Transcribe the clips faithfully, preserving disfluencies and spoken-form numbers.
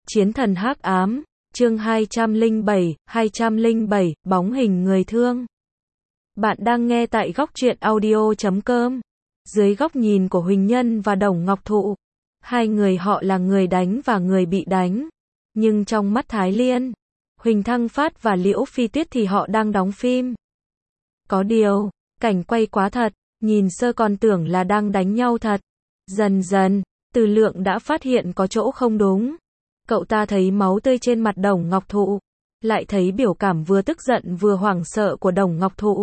Chiến thần hắc ám, chương hai trăm lẻ bảy, hai trăm lẻ bảy, bóng hình người thương. Bạn đang nghe tại góc truyện audio chấm com. Dưới góc nhìn của Huỳnh Nhân và Đồng Ngọc Thụ, hai người họ là người đánh và người bị đánh. Nhưng trong mắt Thái Liên, Huỳnh Thăng Phát và Liễu Phi Tuyết thì họ đang đóng phim. Có điều, cảnh quay quá thật, nhìn sơ còn tưởng là đang đánh nhau thật. Dần dần, Từ Lượng đã phát hiện có chỗ không đúng. Cậu ta thấy máu tươi trên mặt Đồng Ngọc Thụ, lại thấy biểu cảm vừa tức giận vừa hoảng sợ của Đồng Ngọc Thụ.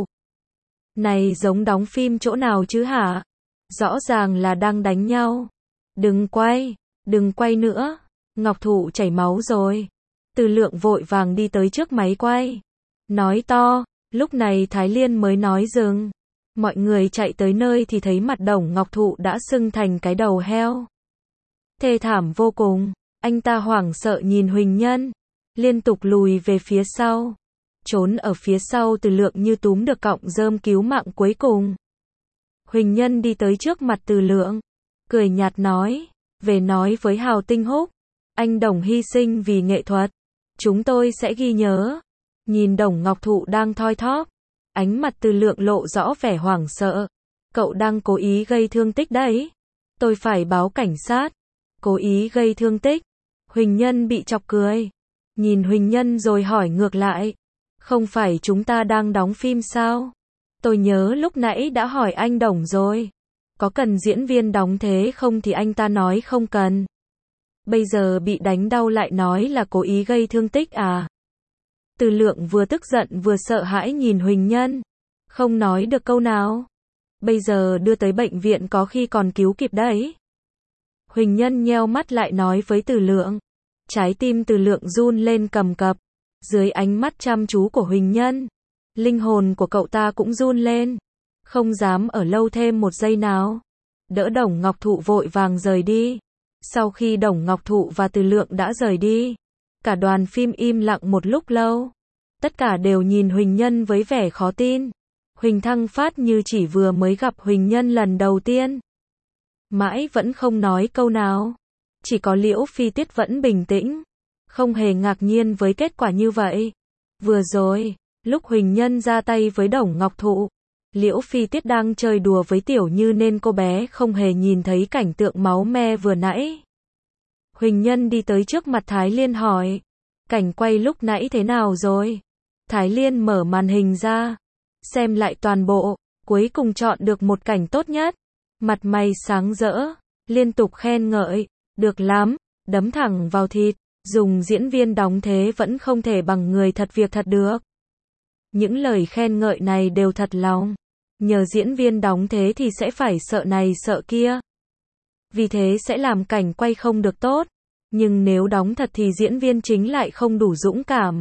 Này giống đóng phim chỗ nào chứ hả? Rõ ràng là đang đánh nhau. Đừng quay, đừng quay nữa. Ngọc Thụ chảy máu rồi. Từ Lượng vội vàng đi tới trước máy quay, nói to. Lúc này Thái Liên mới nói dừng. Mọi người chạy tới nơi thì thấy mặt Đồng Ngọc Thụ đã sưng thành cái đầu heo. Thê thảm vô cùng. Anh ta hoảng sợ nhìn Huỳnh Nhân, liên tục lùi về phía sau. Trốn ở phía sau Từ Lượng như túm được cọng rơm cứu mạng cuối cùng. Huỳnh Nhân đi tới trước mặt Từ Lượng, cười nhạt nói, về nói với Hào Tinh Húc, anh Đồng hy sinh vì nghệ thuật, chúng tôi sẽ ghi nhớ. Nhìn Đồng Ngọc Thụ đang thoi thóp, ánh mặt Từ Lượng lộ rõ vẻ hoảng sợ. Cậu đang cố ý gây thương tích đấy. Tôi phải báo cảnh sát. Cố ý gây thương tích. Huỳnh Nhân bị chọc cười. Nhìn Huỳnh Nhân rồi hỏi ngược lại. Không phải chúng ta đang đóng phim sao? Tôi nhớ lúc nãy đã hỏi anh Đồng rồi. Có cần diễn viên đóng thế không thì anh ta nói không cần. Bây giờ bị đánh đau lại nói là cố ý gây thương tích à? Từ Lượng vừa tức giận vừa sợ hãi nhìn Huỳnh Nhân. Không nói được câu nào. Bây giờ đưa tới bệnh viện có khi còn cứu kịp đấy. Huỳnh Nhân nheo mắt lại nói với Từ Lượng. Trái tim Từ Lượng run lên cầm cập. Dưới ánh mắt chăm chú của Huỳnh Nhân, linh hồn của cậu ta cũng run lên. Không dám ở lâu thêm một giây nào. Đỡ Đồng Ngọc Thụ vội vàng rời đi. Sau khi Đồng Ngọc Thụ và Từ Lượng đã rời đi, cả đoàn phim im lặng một lúc lâu. Tất cả đều nhìn Huỳnh Nhân với vẻ khó tin. Huỳnh Thăng Phát như chỉ vừa mới gặp Huỳnh Nhân lần đầu tiên. Mãi vẫn không nói câu nào. Chỉ có Liễu Phi Tuyết vẫn bình tĩnh, không hề ngạc nhiên với kết quả như vậy. Vừa rồi, lúc Huỳnh Nhân ra tay với Đồng Ngọc Thụ, Liễu Phi Tuyết đang chơi đùa với Tiểu Như nên cô bé không hề nhìn thấy cảnh tượng máu me vừa nãy. Huỳnh Nhân đi tới trước mặt Thái Liên hỏi, cảnh quay lúc nãy thế nào rồi? Thái Liên mở màn hình ra, xem lại toàn bộ, cuối cùng chọn được một cảnh tốt nhất. Mặt mày sáng rỡ, liên tục khen ngợi, được lắm, đấm thẳng vào thịt, dùng diễn viên đóng thế vẫn không thể bằng người thật việc thật được. Những lời khen ngợi này đều thật lòng, nhờ diễn viên đóng thế thì sẽ phải sợ này sợ kia. Vì thế sẽ làm cảnh quay không được tốt, nhưng nếu đóng thật thì diễn viên chính lại không đủ dũng cảm.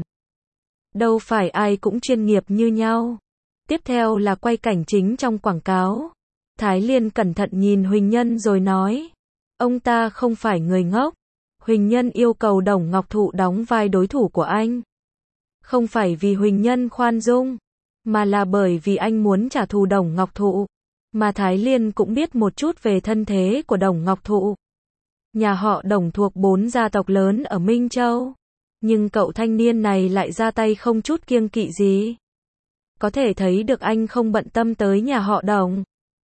Đâu phải ai cũng chuyên nghiệp như nhau. Tiếp theo là quay cảnh chính trong quảng cáo. Thái Liên cẩn thận nhìn Huỳnh Nhân rồi nói, ông ta không phải người ngốc. Huỳnh Nhân yêu cầu Đồng Ngọc Thụ đóng vai đối thủ của anh. Không phải vì Huỳnh Nhân khoan dung, mà là bởi vì anh muốn trả thù Đồng Ngọc Thụ. Mà Thái Liên cũng biết một chút về thân thế của Đồng Ngọc Thụ. Nhà họ Đồng thuộc bốn gia tộc lớn ở Minh Châu. Nhưng cậu thanh niên này lại ra tay không chút kiêng kỵ gì. Có thể thấy được anh không bận tâm tới nhà họ Đồng.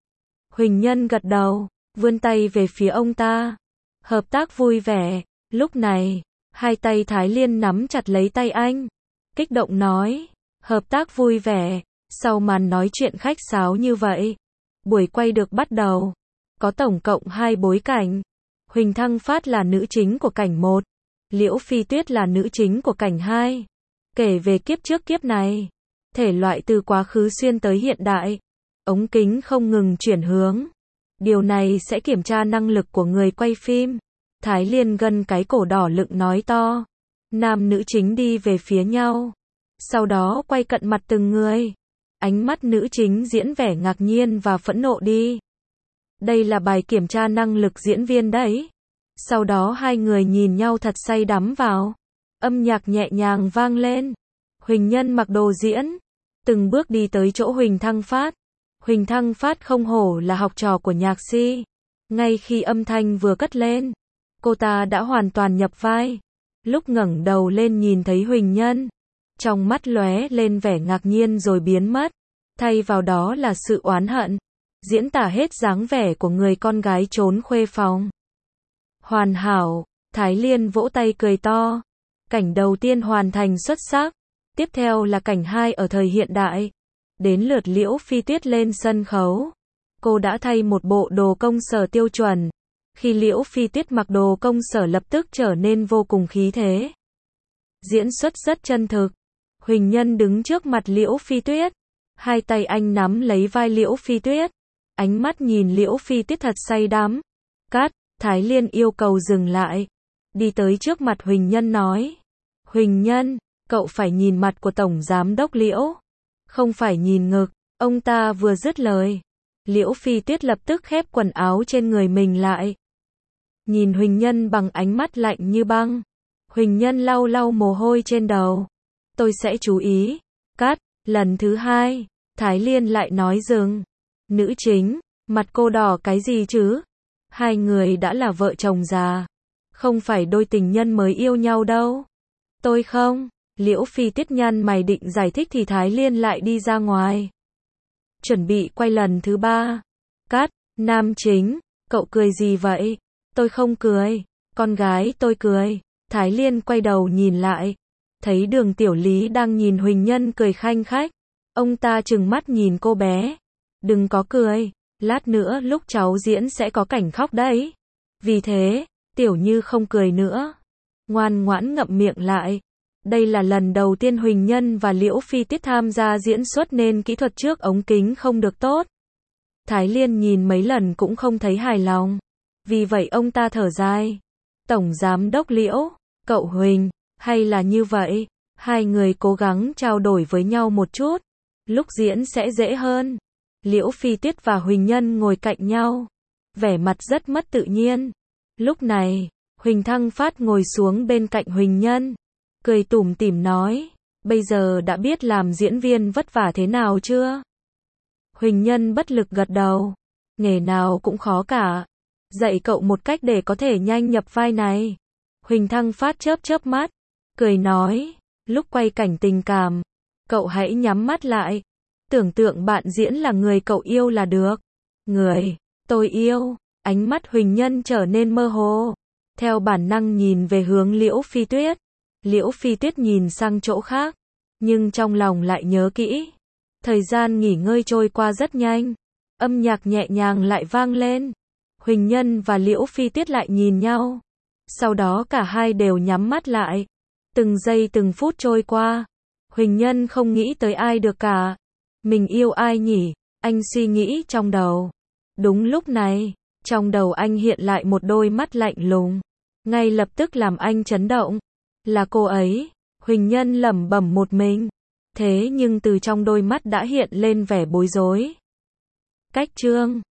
Huỳnh Nhân gật đầu, vươn tay về phía ông ta. Hợp tác vui vẻ. Lúc này, hai tay Thái Liên nắm chặt lấy tay anh. Kích động nói, hợp tác vui vẻ. Sau màn nói chuyện khách sáo như vậy, buổi quay được bắt đầu. Có tổng cộng hai bối cảnh. Huỳnh Thăng Phát là nữ chính của cảnh một. Liễu Phi Tuyết là nữ chính của cảnh hai. Kể về kiếp trước kiếp này. Thể loại từ quá khứ xuyên tới hiện đại. Ống kính không ngừng chuyển hướng. Điều này sẽ kiểm tra năng lực của người quay phim. Thái Liên gân cái cổ đỏ lựng nói to. Nam nữ chính đi về phía nhau. Sau đó quay cận mặt từng người. Ánh mắt nữ chính diễn vẻ ngạc nhiên và phẫn nộ đi. Đây là bài kiểm tra năng lực diễn viên đấy. Sau đó hai người nhìn nhau thật say đắm vào. Âm nhạc nhẹ nhàng vang lên. Huỳnh Nhân mặc đồ diễn, từng bước đi tới chỗ Huỳnh Thăng Phát. Huỳnh Thăng Phát không hổ là học trò của nhạc si. Ngay khi âm thanh vừa cất lên, cô ta đã hoàn toàn nhập vai. Lúc ngẩng đầu lên nhìn thấy Huỳnh Nhân, trong mắt lóe lên vẻ ngạc nhiên rồi biến mất, thay vào đó là sự oán hận, diễn tả hết dáng vẻ của người con gái trốn khuê phòng. Hoàn hảo, Thái Liên vỗ tay cười to. Cảnh đầu tiên hoàn thành xuất sắc, tiếp theo là cảnh hai ở thời hiện đại. Đến lượt Liễu Phi Tuyết lên sân khấu. Cô đã thay một bộ đồ công sở tiêu chuẩn. Khi Liễu Phi Tuyết mặc đồ công sở lập tức trở nên vô cùng khí thế. Diễn xuất rất chân thực. Huỳnh Nhân đứng trước mặt Liễu Phi Tuyết. Hai tay anh nắm lấy vai Liễu Phi Tuyết. Ánh mắt nhìn Liễu Phi Tuyết thật say đắm. Cắt, Thái Liên yêu cầu dừng lại. Đi tới trước mặt Huỳnh Nhân nói. Huỳnh Nhân, cậu phải nhìn mặt của Tổng Giám Đốc Liễu. Không phải nhìn ngực. Ông ta vừa dứt lời. Liễu Phi Tuyết lập tức khép quần áo trên người mình lại. Nhìn Huỳnh Nhân bằng ánh mắt lạnh như băng. Huỳnh Nhân lau lau mồ hôi trên đầu. Tôi sẽ chú ý. Cắt, lần thứ hai. Thái Liên lại nói dừng. Nữ chính, mặt cô đỏ cái gì chứ? Hai người đã là vợ chồng già. Không phải đôi tình nhân mới yêu nhau đâu. Tôi không. Liễu Phi Tuyết nhăn mày định giải thích thì Thái Liên lại đi ra ngoài. Chuẩn bị quay lần thứ ba. Cắt, nam chính, cậu cười gì vậy? Tôi không cười. Con gái tôi cười. Thái Liên quay đầu nhìn lại. Thấy Đường Tiểu Lý đang nhìn Huỳnh Nhân cười khanh khách. Ông ta trừng mắt nhìn cô bé. Đừng có cười. Lát nữa lúc cháu diễn sẽ có cảnh khóc đấy. Vì thế, Tiểu Như không cười nữa. Ngoan ngoãn ngậm miệng lại. Đây là lần đầu tiên Huỳnh Nhân và Liễu Phi Tuyết tham gia diễn xuất nên kỹ thuật trước ống kính không được tốt. Thái Liên nhìn mấy lần cũng không thấy hài lòng. Vì vậy ông ta thở dài. Tổng Giám Đốc Liễu, cậu Huỳnh, hay là như vậy, hai người cố gắng trao đổi với nhau một chút. Lúc diễn sẽ dễ hơn. Liễu Phi Tuyết và Huỳnh Nhân ngồi cạnh nhau. Vẻ mặt rất mất tự nhiên. Lúc này, Huỳnh Thăng Phát ngồi xuống bên cạnh Huỳnh Nhân. Cười tủm tỉm nói. Bây giờ đã biết làm diễn viên vất vả thế nào chưa? Huỳnh Nhân bất lực gật đầu. Nghề nào cũng khó cả. Dạy cậu một cách để có thể nhanh nhập vai này. Huỳnh Thăng Phát chớp chớp mắt. Cười nói. Lúc quay cảnh tình cảm, cậu hãy nhắm mắt lại. Tưởng tượng bạn diễn là người cậu yêu là được. Người tôi yêu. Ánh mắt Huỳnh Nhân trở nên mơ hồ. Theo bản năng nhìn về hướng Liễu Phi Tuyết. Liễu Phi Tuyết nhìn sang chỗ khác. Nhưng trong lòng lại nhớ kỹ. Thời gian nghỉ ngơi trôi qua rất nhanh. Âm nhạc nhẹ nhàng lại vang lên. Huỳnh Nhân và Liễu Phi Tuyết lại nhìn nhau. Sau đó cả hai đều nhắm mắt lại. Từng giây từng phút trôi qua. Huỳnh Nhân không nghĩ tới ai được cả. Mình yêu ai nhỉ? Anh suy nghĩ trong đầu. Đúng lúc này, trong đầu anh hiện lại một đôi mắt lạnh lùng. Ngay lập tức làm anh chấn động. Là cô ấy. Huỳnh Nhân lẩm bẩm một mình. Thế nhưng từ trong đôi mắt đã hiện lên vẻ bối rối. Cách chương